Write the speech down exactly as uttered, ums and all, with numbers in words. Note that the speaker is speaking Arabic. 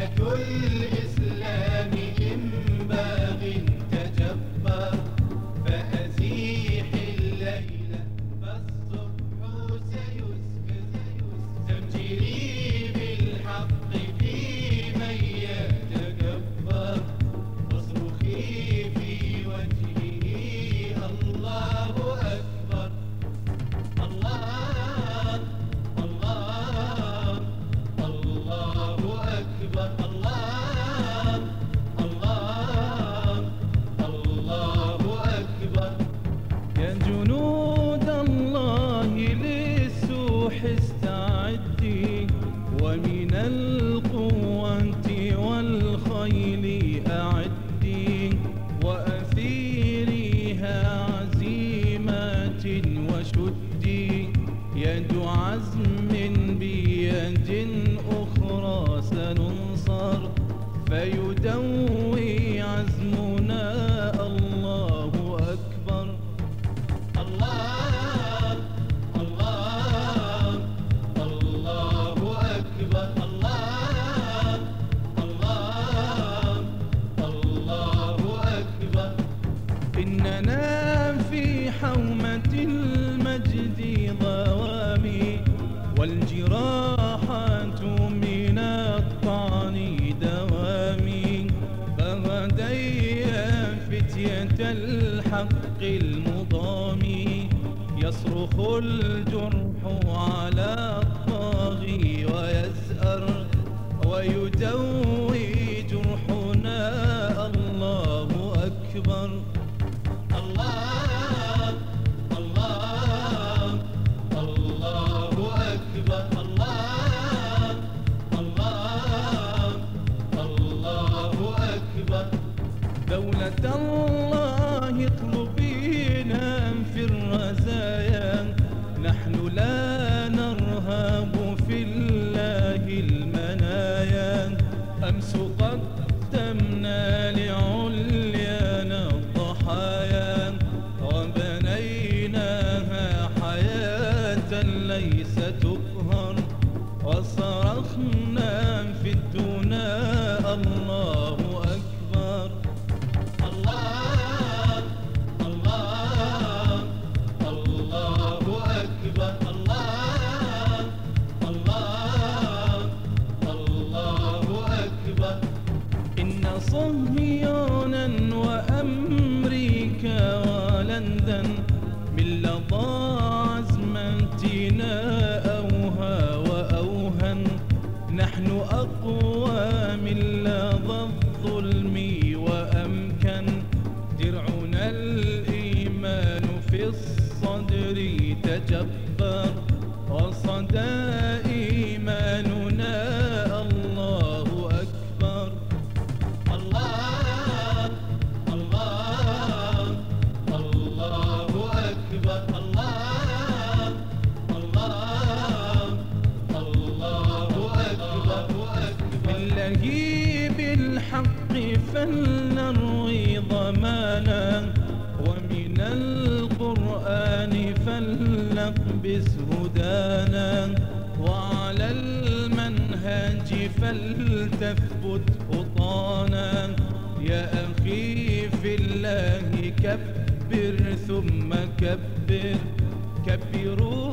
الإسلام ينبغي تجبر فأزيح الليل فالصبح سيسكر تمجري بالحق في من يتكبر واصرخي في وجهه الله أكبر الله الله الله أكبر الله الله الله أكبر. يا جنود الله للسوح استعدي ومن القوة والخيل أعدي وأثيريها عزيمات وشدي يد عزم بيد أخرى سننصر فيدوي عزمنا الله أكبر الله الله الله أكبر الله الله الله أكبر. إننا في حومة المجد ضوامي والجراحات من الطعن دوامي فغديا فتية الحق المضامي يصرخ الجرح على الطاغي ويزأر ويدوي جرحنا الله أكبر الله الله الله أكبر الله الله الله أكبر. دولة الله اطلبينا في الرزايا نحن لا نرهب في الله المنايا أمس قدمنا لعليانا الضحايا وبنيناها حياة ليس تقهر وصرخنا في الدنا الله أكبر الله الله الله أكبر الله الله الله أكبر. إن صهيونا وأمريكا ولندن من لظى عزمتنا أوهى وأوهن نحن أقوى من لظى الظلم وأمكن درعنا الإيمان في الصدر تجبر وصدى إيماننا الله أكبر الله الله الله أكبر الله الله الله أكبر من لهيب الحق فلنروي ضمانا ومن القرآن فلنقبس هدانا وعلى المنهج فلتثبت خطانا يا أخي في الله كبر ثم كبر كبروا